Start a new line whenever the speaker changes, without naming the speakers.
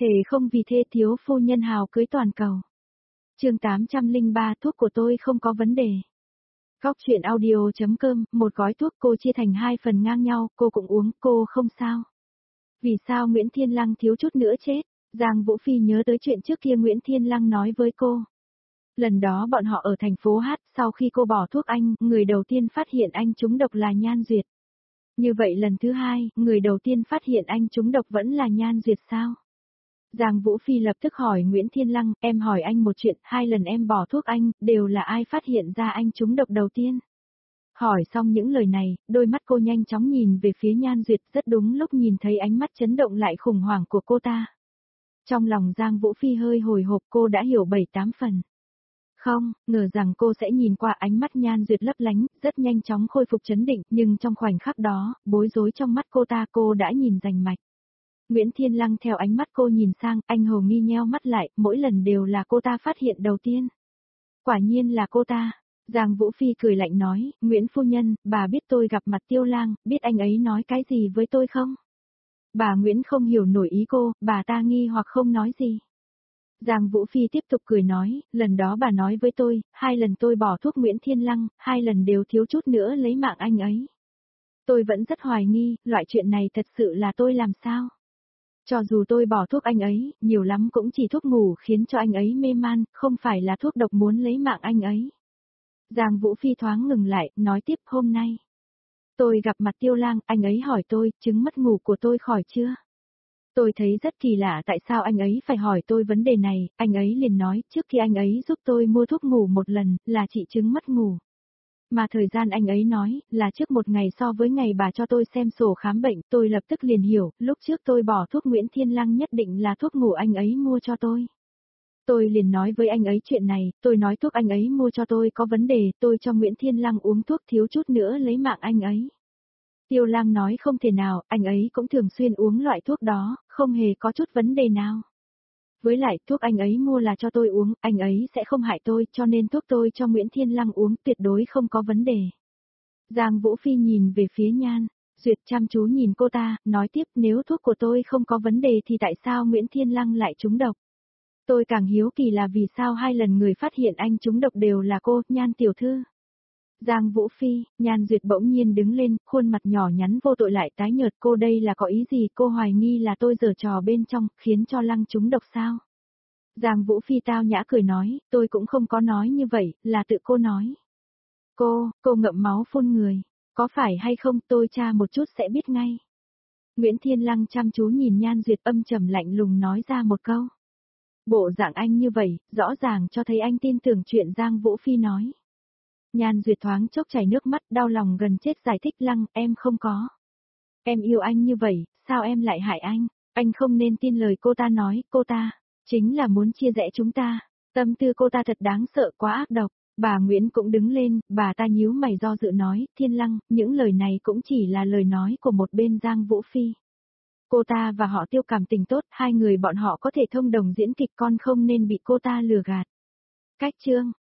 Thề không vì thê thiếu phu nhân hào cưới toàn cầu. Chương 803 thuốc của tôi không có vấn đề. Góc chuyện audio.com, một gói thuốc cô chia thành 2 phần ngang nhau, cô cũng uống, cô không sao. Vì sao Nguyễn Thiên Lăng thiếu chút nữa chết? Giang Vũ Phi nhớ tới chuyện trước kia Nguyễn Thiên Lăng nói với cô. Lần đó bọn họ ở thành phố Hát, sau khi cô bỏ thuốc anh, người đầu tiên phát hiện anh trúng độc là Nhan Duyệt. Như vậy lần thứ hai, người đầu tiên phát hiện anh trúng độc vẫn là Nhan Duyệt sao? Giang Vũ Phi lập tức hỏi Nguyễn Thiên Lăng, em hỏi anh một chuyện, 2 lần em bỏ thuốc anh, đều là ai phát hiện ra anh trúng độc đầu tiên? Hỏi xong những lời này, đôi mắt cô nhanh chóng nhìn về phía Nhan Duyệt, rất đúng lúc nhìn thấy ánh mắt chấn động lại khủng hoảng của cô ta. Trong lòng Giang Vũ Phi hơi hồi hộp, cô đã hiểu 7-8 phần. Không, ngờ rằng cô sẽ nhìn qua ánh mắt Nhan Duyệt lấp lánh, rất nhanh chóng khôi phục chấn định, nhưng trong khoảnh khắc đó, bối rối trong mắt cô ta cô đã nhìn rành mạch. Nguyễn Thiên Lăng theo ánh mắt cô nhìn sang, anh hồ nghi nheo mắt lại, mỗi lần đều là cô ta phát hiện đầu tiên. Quả nhiên là cô ta. Giang Vũ Phi cười lạnh nói, Nguyễn phu nhân, bà biết tôi gặp mặt Tiêu Lang, biết anh ấy nói cái gì với tôi không? Bà Nguyễn không hiểu nổi ý cô, bà ta nghi hoặc không nói gì. Giang Vũ Phi tiếp tục cười nói, lần đó bà nói với tôi, 2 lần tôi bỏ thuốc Nguyễn Thiên Lăng, 2 lần đều thiếu chút nữa lấy mạng anh ấy. Tôi vẫn rất hoài nghi, loại chuyện này thật sự là tôi làm sao? Cho dù tôi bỏ thuốc anh ấy, nhiều lắm cũng chỉ thuốc ngủ khiến cho anh ấy mê man, không phải là thuốc độc muốn lấy mạng anh ấy. Giang Vũ Phi thoáng ngừng lại, nói tiếp hôm nay. Tôi gặp mặt Tiêu Lang, anh ấy hỏi tôi, chứng mất ngủ của tôi khỏi chưa? Tôi thấy rất kỳ lạ tại sao anh ấy phải hỏi tôi vấn đề này, anh ấy liền nói, trước khi anh ấy giúp tôi mua thuốc ngủ một lần, là trị chứng mất ngủ. Mà thời gian anh ấy nói, là trước một ngày so với ngày bà cho tôi xem sổ khám bệnh, tôi lập tức liền hiểu, lúc trước tôi bỏ thuốc Nguyễn Thiên Lăng nhất định là thuốc ngủ anh ấy mua cho tôi. Tôi liền nói với anh ấy chuyện này, tôi nói thuốc anh ấy mua cho tôi có vấn đề, tôi cho Nguyễn Thiên Lăng uống thuốc thiếu chút nữa lấy mạng anh ấy. Tiêu Lang nói không thể nào, anh ấy cũng thường xuyên uống loại thuốc đó, không hề có chút vấn đề nào. Với lại, thuốc anh ấy mua là cho tôi uống, anh ấy sẽ không hại tôi, cho nên thuốc tôi cho Nguyễn Thiên Lăng uống tuyệt đối không có vấn đề. Giang Vũ Phi nhìn về phía Nhan Duyệt chăm chú nhìn cô ta, nói tiếp nếu thuốc của tôi không có vấn đề thì tại sao Nguyễn Thiên Lăng lại trúng độc? Tôi càng hiếu kỳ là vì sao 2 lần người phát hiện anh trúng độc đều là cô, Nhan tiểu thư. Giang Vũ Phi, Nhan Duyệt bỗng nhiên đứng lên, khuôn mặt nhỏ nhắn vô tội lại tái nhợt, cô đây là có ý gì, cô hoài nghi là tôi giở trò bên trong, khiến cho Lăng trúng độc sao? Giang Vũ Phi tao nhã cười nói, tôi cũng không có nói như vậy, là tự cô nói. Cô ngậm máu phun người, có phải hay không tôi tra một chút sẽ biết ngay. Nguyễn Thiên Lăng chăm chú nhìn Nhan Duyệt âm trầm lạnh lùng nói ra một câu. Bộ dạng anh như vậy, rõ ràng cho thấy anh tin tưởng chuyện Giang Vũ Phi nói. Nhan Duyệt thoáng chốc chảy nước mắt, đau lòng gần chết giải thích Lăng, em không có. Em yêu anh như vậy, sao em lại hại anh không nên tin lời cô ta nói, cô ta, chính là muốn chia rẽ chúng ta. Tâm tư cô ta thật đáng sợ quá ác độc. Bà Nguyễn cũng đứng lên, bà ta nhíu mày do dự nói, Thiên Lăng, những lời này cũng chỉ là lời nói của một bên Giang Vũ Phi. Cô ta và họ Tiêu cảm tình tốt, 2 người bọn họ có thể thông đồng diễn kịch, con không nên bị cô ta lừa gạt. Cách chương